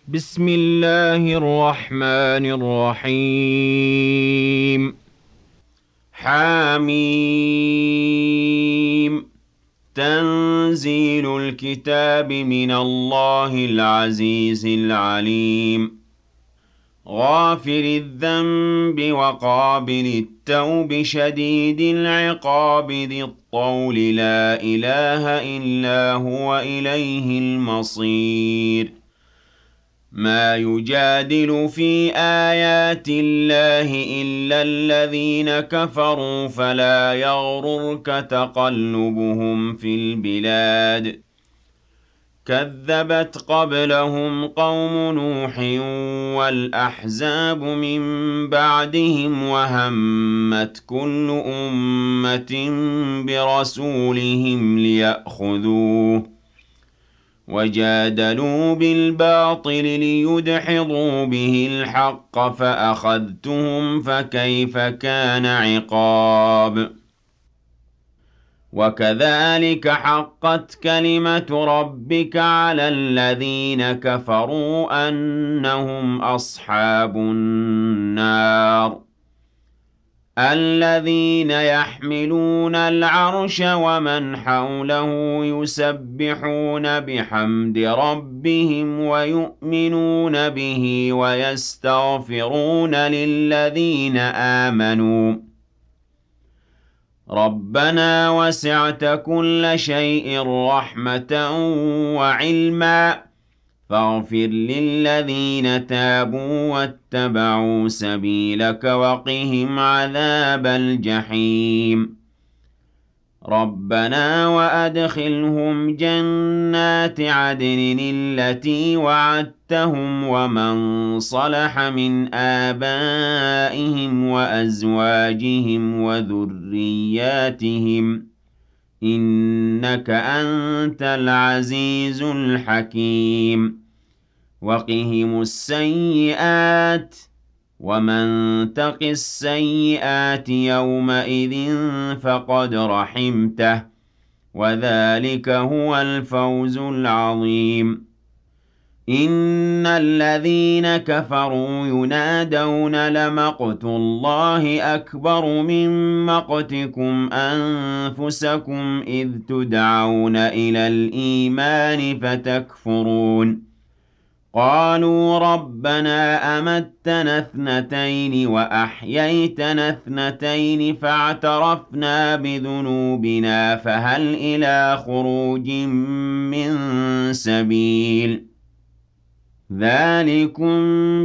بسم الله الرحمن الرحيم. حميم. تنزيل الكتاب من الله العزيز العليم. غافر الذنب وقابل التوب شديد العقاب ذي الطول لا إله إلا هو إليه المصير. ما يجادل في آيات الله إلا الذين كفروا فلا يغررك تقلبهم في البلاد. كذبت قبلهم قوم نوح والأحزاب من بعدهم وهمت كل أمة برسولهم ليأخذوه وجادلوا بالباطل ليدحضوا به الحق فأخذتهم فكيف كان عقاب. وكذلك حقت كلمة ربك على الذين كفروا أنهم أصحاب النار. الذين يحملون العرش ومن حوله يسبحون بحمد ربهم ويؤمنون به ويستغفرون للذين آمنوا ربنا وسعت كل شيء رحمة وعلما فاغفر للذين تابوا واتبعوا سبيلك وقهم عذاب الجحيم. ربنا وأدخلهم جنات عدن التي وعدتهم ومن صلح من آبائهم وأزواجهم وذرياتهم إنك أنت العزيز الحكيم. وقهم السيئات ومن تق السيئات يومئذ فقد رحمته وذلك هو الفوز العظيم. إن الذين كفروا ينادون لمقت الله أكبر من مقتكم أنفسكم إذ تدعون إلى الإيمان فتكفرون. قالوا ربنا أمتنا اثنتين وأحييتنا اثنتين فاعترفنا بذنوبنا فهل إلى خروج من سبيل. ذلكم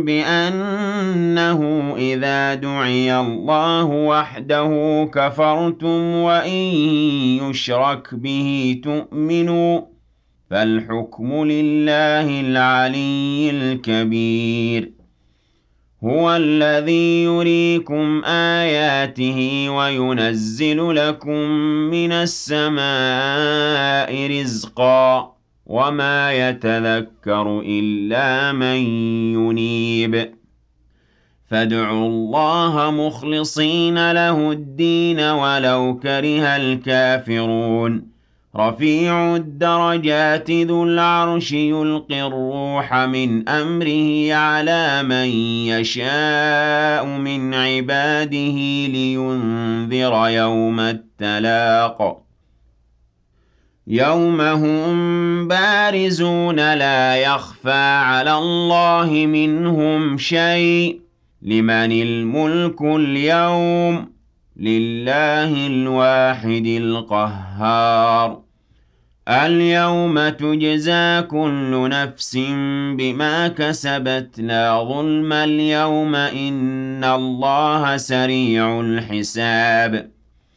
بأنه إذا دعي الله وحده كفرتم وإن يشرك به تؤمنوا فالحكم لله العلي الكبير. هو الذي يريكم آياته وينزل لكم من السماء رزقا وما يتذكر إلا من ينيب. فادعوا الله مخلصين له الدين ولو كره الكافرون. رفيع الدرجات ذو العرش يلقي الروح من أمره على من يشاء من عباده لينذر يوم التلاق. يوم هم بارزون لا يخفى على الله منهم شيء. لمن الملك اليوم لله الواحد القهار. اليوم تجزى كل نفس بما كسبت لا ظلم اليوم إن الله سريع الحساب.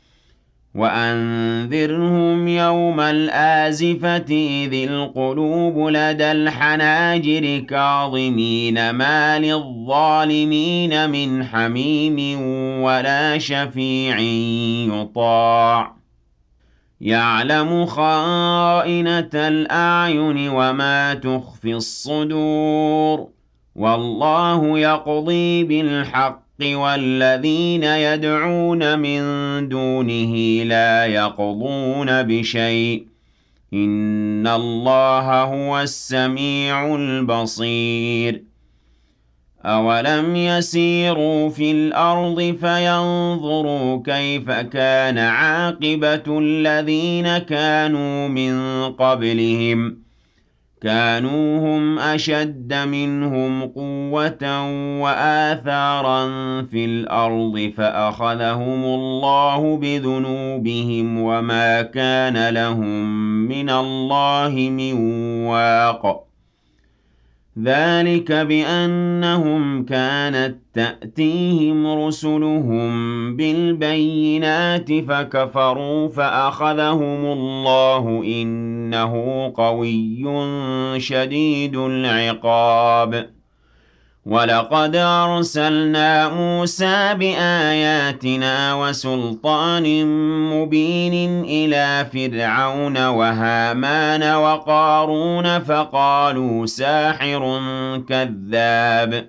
وأنذرهم يوم الآزفة إذ القلوب لدى الحناجر كاظمين ما للظالمين من حميم ولا شفيع يطاع. يعلم خائنة الأعين وما تخفي الصدور والله يقضي بالحق والذين يدعون من دونه لا يقضون بشيء إِنَّ اللَّهَ هُوَ السَّمِيعُ الْبَصِيرُ أَوَلَمْ يَسِيرُوا فِي الْأَرْضِ فَيَنظُرُوا كَيْفَ كَانَ عَاقِبَةُ الَّذِينَ كَانُوا مِن قَبْلِهِمْ كَانُوا هُمْ أَشَدَّ مِنْهُمْ قُوَّةً وَآثَارًا فِي الْأَرْضِ فَأَخَذَهُمُ اللَّهُ بِذُنُوبِهِمْ وَمَا كَانَ لَهُم مِّنَ اللَّهِ مِن وَاقٍ ذَلِكَ بِأَنَّهُمْ كَانَت تَّأْتِيهِمْ رُسُلُهُم بِالْبَيِّنَاتِ فَكَفَرُوا فَأَخَذَهُمُ اللَّهُ ۚ إِنَّهُ قَوِيٌّ شَدِيدُ الْعِقَابِ وَلَقَدْ أَرْسَلْنَا مُوسَىٰ بِآيَاتِنَا وَسُلْطَانٍ مُّبِينٍ إِلَىٰ فِرْعَوْنَ وَهَامَانَ وَقَارُونَ فَقَالُوا سَاحِرٌ كَذَّابٌ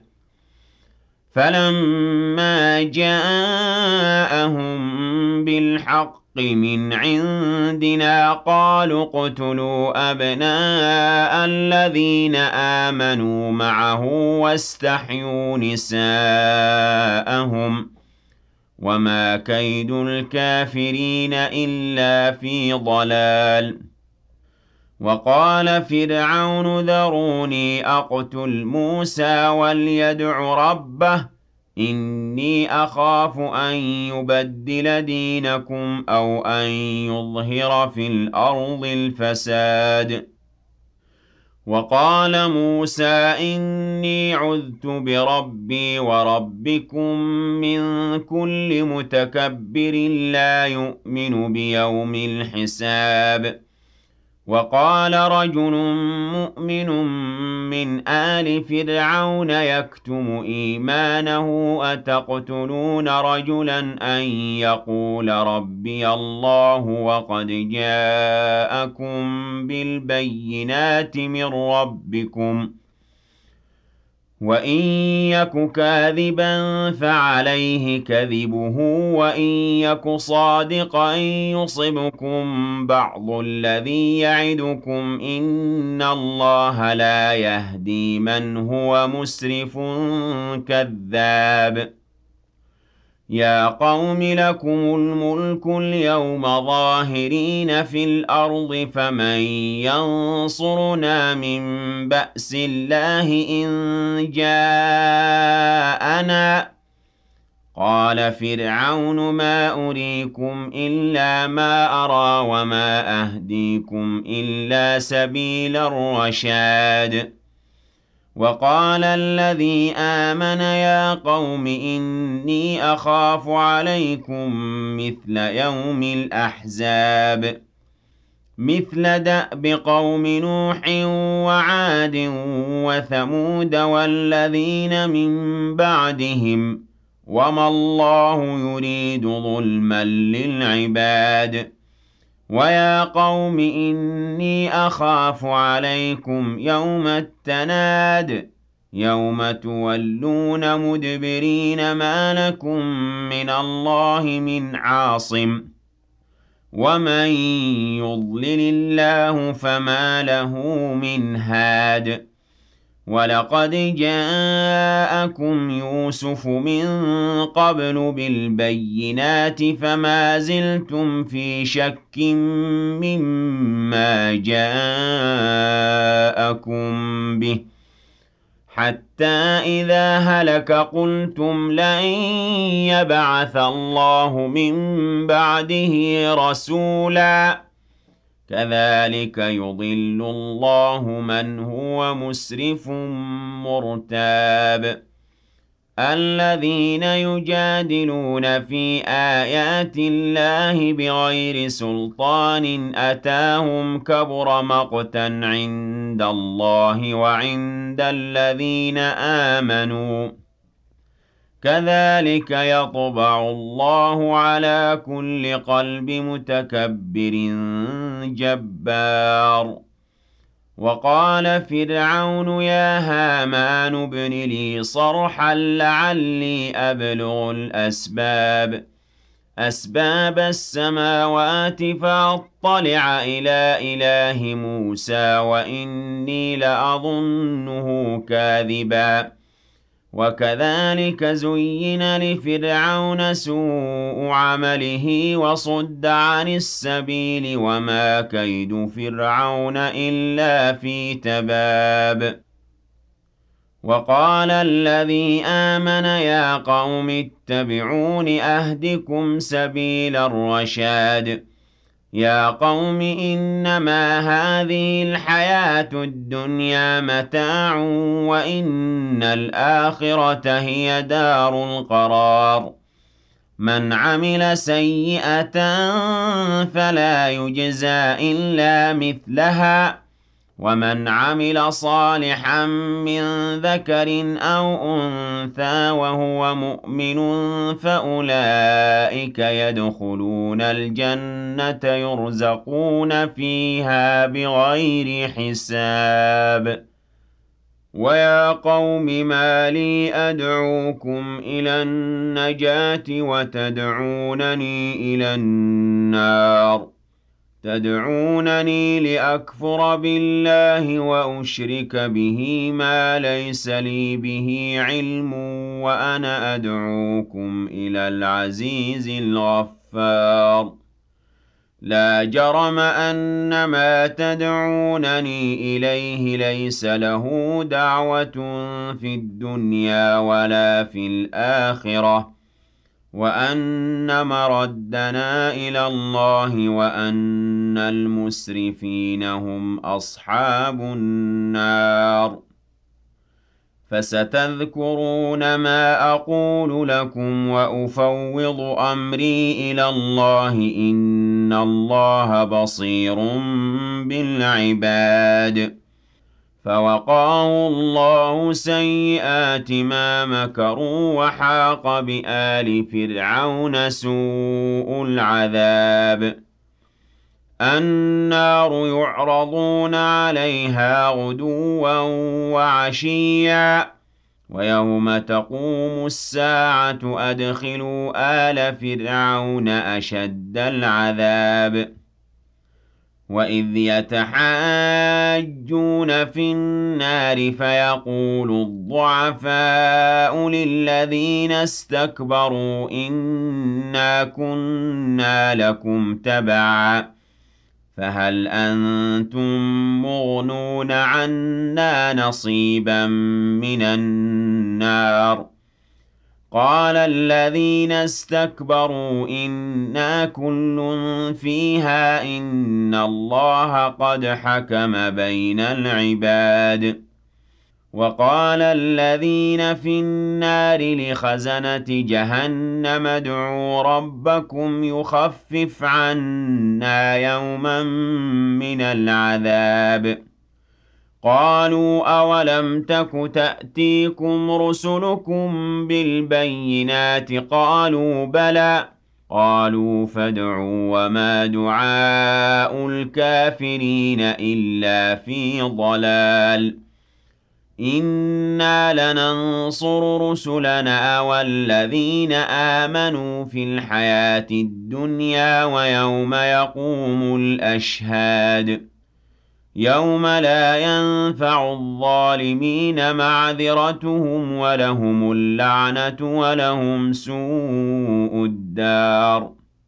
فَلَمَّا جَاءَهُم بِالْحَقِّ مِنْ عِندِنَا قَالُوا اقْتُلُوا أَبْنَاءَ الَّذِينَ آمَنُوا مَعَهُ وَاسْتَحْيُوا نِسَاءَهُمْ ۚ وَمَا كَيْدُ الْكَافِرِينَ إِلَّا فِي ضَلَالٍ وَقَالَ فِرْعَوْنُ ذَرُونِي أَقْتُلْ مُوسَىٰ وَلْيَدْعُ رَبَّهُ إِنِّي أَخَافُ أَن يُبَدِّلَ دِينَكُمْ أَوْ أَن يُظْهِرَ فِي الْأَرْضِ الْفَسَادَ وَقَالَ مُوسَىٰ إِنِّي عُذْتُ بِرَبِّي وَرَبِّكُم مِّن كُلِّ مُتَكَبِّرٍ لَّا يُؤْمِنُ بِيَوْمِ الْحِسَابِ وَقَالَ رَجُلٌ مُّؤْمِنٌ مِّنْ آلِ فِرْعَوْنَ يَكْتُمُ إِيمَانَهُ أَتَقْتُلُونَ رَجُلًا أَن يَقُولَ رَبِّيَ اللَّهُ وَقَدْ جَاءَكُم بِالْبَيِّنَاتِ مِن رَّبِّكُمْ ۖ وَإِن يَكُ كَاذِبًا فَعَلَيْهِ كَذِبُهُ وَإِن يَكُ صَادِقًا يُصِبْكُم بَعْضُ الَّذِي يَعِدُكُمْ ۖ إِنَّ اللَّهَ لَا يَهْدِي مَنْ هُوَ مُسْرِفٌ كَذَّابٌ يَا قَوْمِ لَكُمُ الْمُلْكُ الْيَوْمَ ظَاهِرِينَ فِي الْأَرْضِ فَمَن يَنصُرُنَا مِن بَأْسِ اللَّهِ إِن جَاءَنَا ۚ قَالَ فِرْعَوْنُ مَا أُرِيكُمْ إِلَّا مَا أَرَىٰ وَمَا أَهْدِيكُمْ إِلَّا سَبِيلَ الرَّشَادِ وَقَالَ الَّذِي آمَنَ يَا قَوْمِ إِنِّي أَخَافُ عَلَيْكُم مِّثْلَ يَوْمِ الْأَحْزَابِ مِثْلَ دَأْبِ قَوْمِ نُوحٍ وَعَادٍ وَثَمُودَ وَالَّذِينَ مِن بَعْدِهِمْ ۚ وَمَا اللَّهُ يُرِيدُ ظُلْمًا لِّلْعِبَادِ وَيَا قَوْمِ إِنِّي أَخَافُ عَلَيْكُمْ يَوْمَ التَّنَادِ يَوْمَ تُوَلُّونَ مُدْبِرِينَ مَا لَكُم مِّنَ اللَّهِ مِنْ عَاصِمٍ وَمَن يُضْلِلِ اللَّهُ فَمَا لَهُ مِنْ هَادٍ وَلَقَدْ جَاءَكُمْ يُوسُفُ مِن قَبْلُ بِالْبَيِّنَاتِ فَمَا زِلْتُمْ فِي شَكٍّ مِّمَّا جَاءَكُم بِهِ حَتَّىٰ إِذَا هَلَكَ قُلْتُمْ لَن يَبْعَثَ اللَّهُ مِن بَعْدِهِ رَسُولًا ۚ كَذَٰلِكَ يُضِلُّ اللَّهُ مَنْ هُوَ مُسْرِفٌ مُّرْتَابٌ الَّذِينَ يُجَادِلُونَ فِي آيَاتِ اللَّهِ بِغَيْرِ سُلْطَانٍ أَتَاهُمْ كَبُرَ مَقْتًا عِندَ اللَّهِ وَعِندَ الَّذِينَ آمَنُوا ۚ كَذَٰلِكَ يَطْبَعُ اللَّهُ عَلَىٰ كُلِّ قَلْبِ مُتَكَبِّرٍ جَبَّارٍ وَقَالَ فِرْعَوْنُ يَا هَامَانُ ابْنِ لِي صَرْحًا لَّعَلِّي أَبْلُغُ الْأَسْبَابَ أسباب السماوات فأطلع إلى إله موسى وإني لأظنه كاذبا وكذلك زين لفرعون سوء عمله وصد عن السبيل وما كيد فرعون إلا في تباب وقال الذي آمن يا قوم اتبعون أهدكم سبيل الرشاد يا قوم إنما هذه الحياة الدنيا متاع وإن الآخرة هي دار القرار من عمل سيئة فلا يجزى إلا مثلها ومن عمل صالحا من ذكر أو أنثى وهو مؤمن فأولئك يدخلون الجنة يرزقون فيها بغير حساب ويا قوم ما لي أدعوكم إلى النجاة وتدعونني إلى النار تدعونني لأكفر بالله وأشرك به ما ليس لي به علم وأنا أدعوكم إلى العزيز الغفار لا جرم أن ما تدعونني إليه ليس له دعوة في الدنيا ولا في الآخرة وأن مردنا إلى الله وأن المسرفين هم أصحاب النار فستذكرون ما أقول لكم وأفوض أمري إلى الله إن الله بصير بالعباد فوقاه الله سيئات ما مكروا وحاق بآل فرعون سوء العذاب النار يعرضون عليها غدوا وعشيا ويوم تقوم الساعة أدخلوا آل فرعون أشد العذاب وإذ يتحاجون في النار فيقول الضعفاء للذين استكبروا إنا كنا لكم تبعا فهل أنتم مغنون عنا نصيبا من النار قال الذين استكبروا إنا كل فيها إن الله قد حكم بين العباد وقال الذين في النار لخزنة جهنم ادعوا ربكم يخفف عنا يوما من العذاب قالوا أولم تك تأتيكم رسلكم بالبينات قالوا بلى قالوا فادعوا وما دعاء الكافرين إلا في ضلال إنا لننصر رسلنا والذين آمنوا في الحياة الدنيا ويوم يقوم الأشهاد يوم لا ينفع الظالمين معذرتهم ولهم اللعنة ولهم سوء الدار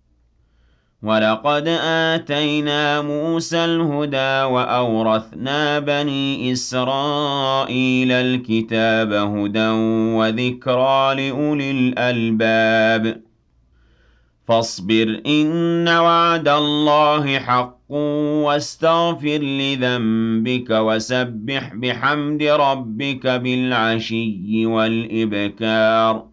ولقد آتينا موسى الهدى وأورثنا بني إسرائيل الكتاب هدى وذكرى لأولي الألباب فاصبر إن وعد الله حق واستغفر لذنبك وسبح بحمد ربك بالعشي والإبكار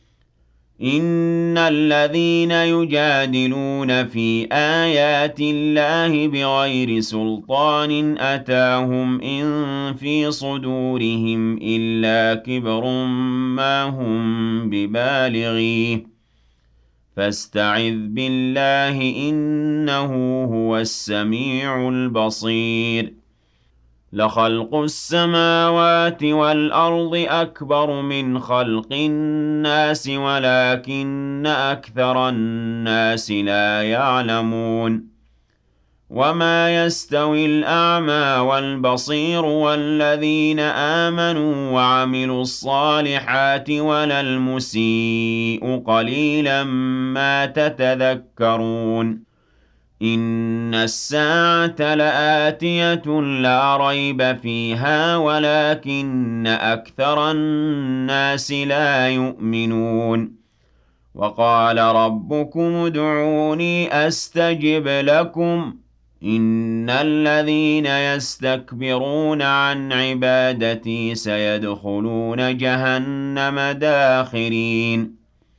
إن الذين يجادلون في آيات الله بغير سلطان أتاهم إن في صدورهم إلا كبر ما هم ببالغيه فاستعذ بالله إنه هو السميع البصير لخلق السماوات والأرض أكبر من خلق الناس ولكن أكثر الناس لا يعلمون وما يستوي الأعمى والبصير والذين آمنوا وعملوا الصالحات ولا المسيء قليلا ما تتذكرون إن الساعة لآتية لا ريب فيها ولكن أكثر الناس لا يؤمنون وقال ربكم ادعوني أستجب لكم إن الذين يستكبرون عن عبادتي سيدخلون جهنم داخرين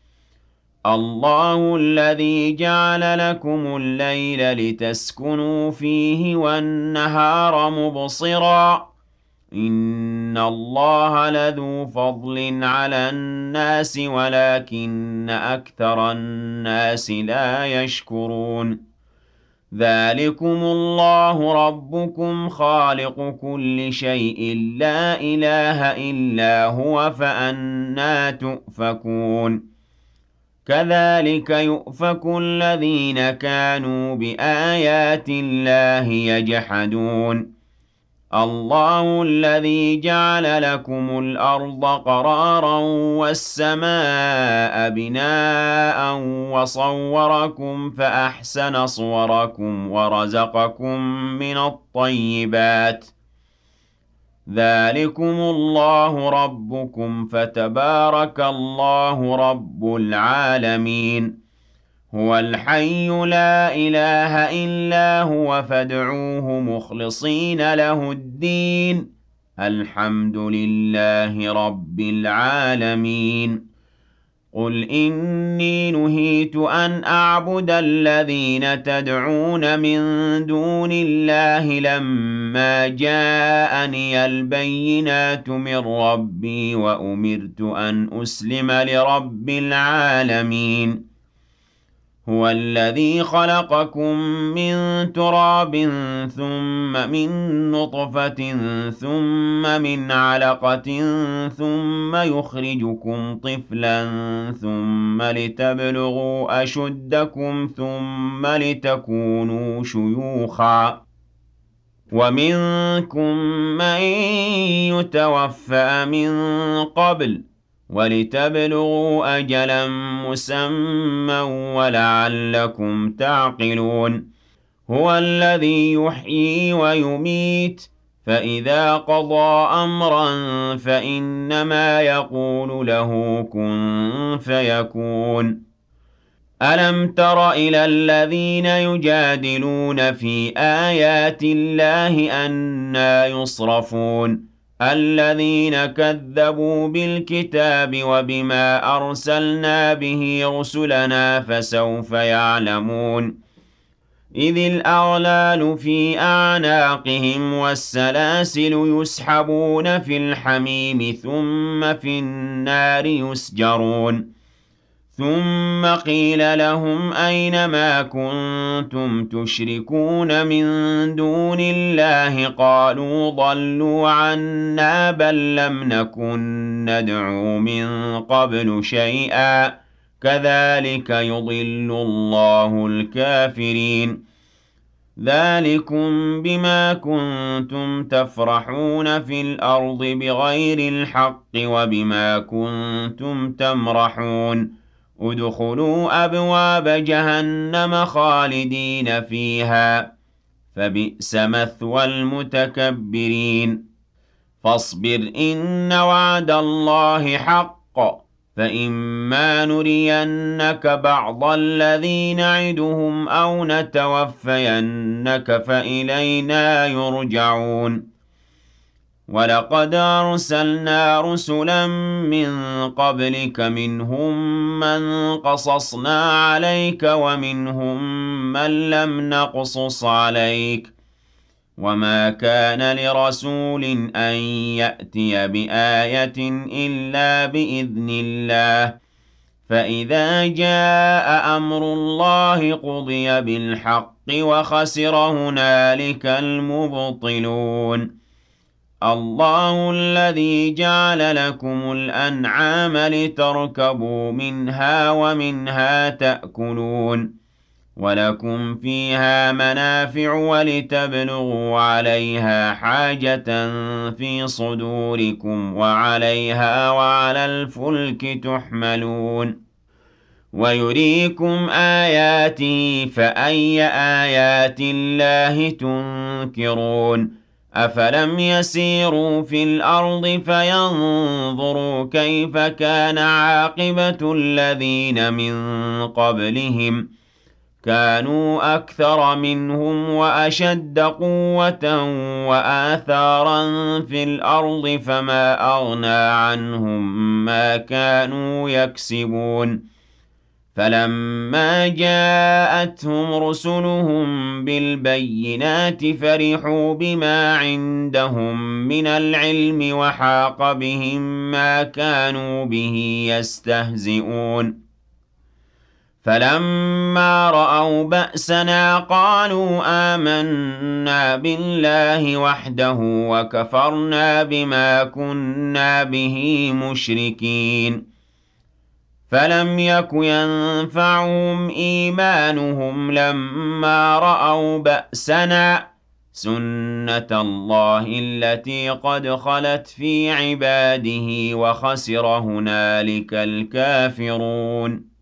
الله الذي جعل لكم الليل لتسكنوا فيه والنهار مبصرا إن الله لذو فضل على الناس ولكن أكثر الناس لا يشكرون ذلكم الله ربكم خالق كل شيء لا إله إلا هو فأنى تؤفكون كذلك يؤفك الذين كانوا بآيات الله يجحدون الله الذي جعل لكم الأرض قرارا والسماء بناء وصوركم فأحسن صوركم ورزقكم من الطيبات ذلكم الله ربكم فتبارك الله رب العالمين هو الحي لا إله إلا هو فادعوه مخلصين له الدين الحمد لله رب العالمين قل إني نهيت أن أعبد الذين تدعون من دون الله لما جاءني البينات من ربي وأمرت أن أسلم لرب العالمين هو الذي خلقكم من تراب ثم من نطفة ثم من علقة ثم يخرجكم طفلا ثم لتبلغوا أشدكم ثم لتكونوا شيوخا ومنكم من يتوفى من قبل ولتبلغوا أجلا مسمى ولعلكم تعقلون هو الذي يحيي ويميت فإذا قضى أمرا فإنما يقول له كن فيكون ألم تر إلى الذين يجادلون في آيات الله أنى يصرفون الذين كذبوا بالكتاب وبما أرسلنا به رسلنا فسوف يعلمون إذ الأغلال في أعناقهم والسلاسل يسحبون في الحميم ثم في النار يسجرون ثم قيل لهم أين ما كنتم تشركون من دون الله قالوا ضلوا عنا بل لم نكن ندعو من قبل شيئا كذلك يضل الله الكافرين ذلكم بما كنتم تفرحون في الأرض بغير الحق وبما كنتم تمرحون ادخلوا أبواب جهنم خالدين فيها فبئس مثوى المتكبرين فاصبر إن وعد الله حق فإما نرينك بعض الذي نعدهم أو نتوفينك فإلينا يرجعون ولقد أرسلنا رسلا من قبلك منهم من قصصنا عليك ومنهم من لم نقصص عليك وما كان لرسول أن يأتي بآية إلا بإذن الله فإذا جاء أمر الله قضي بالحق وخسر هنالك المبطلون الله الذي جعل لكم الأنعام لتركبوا منها ومنها تأكلون ولكم فيها منافع ولتبلغوا عليها حاجة في صدوركم وعليها وعلى الفلك تحملون ويريكم آياته فأي آيات الله تنكرون أفلم يسيروا في الأرض فينظروا كيف كان عاقبة الذين من قبلهم كانوا أكثر منهم وأشد قوة وآثارا في الأرض فما أغنى عنهم ما كانوا يكسبون فلما جاءتهم رسلهم بالبينات فرحوا بما عندهم من العلم وحاق بهم ما كانوا به يستهزئون فلما رأوا بأسنا قالوا آمنا بالله وحده وكفرنا بما كنا به مشركين فلم يك ينفعهم إيمانهم لما رأوا بأسنا سنة الله التي قد خلت في عباده وخسر هنالك الكافرون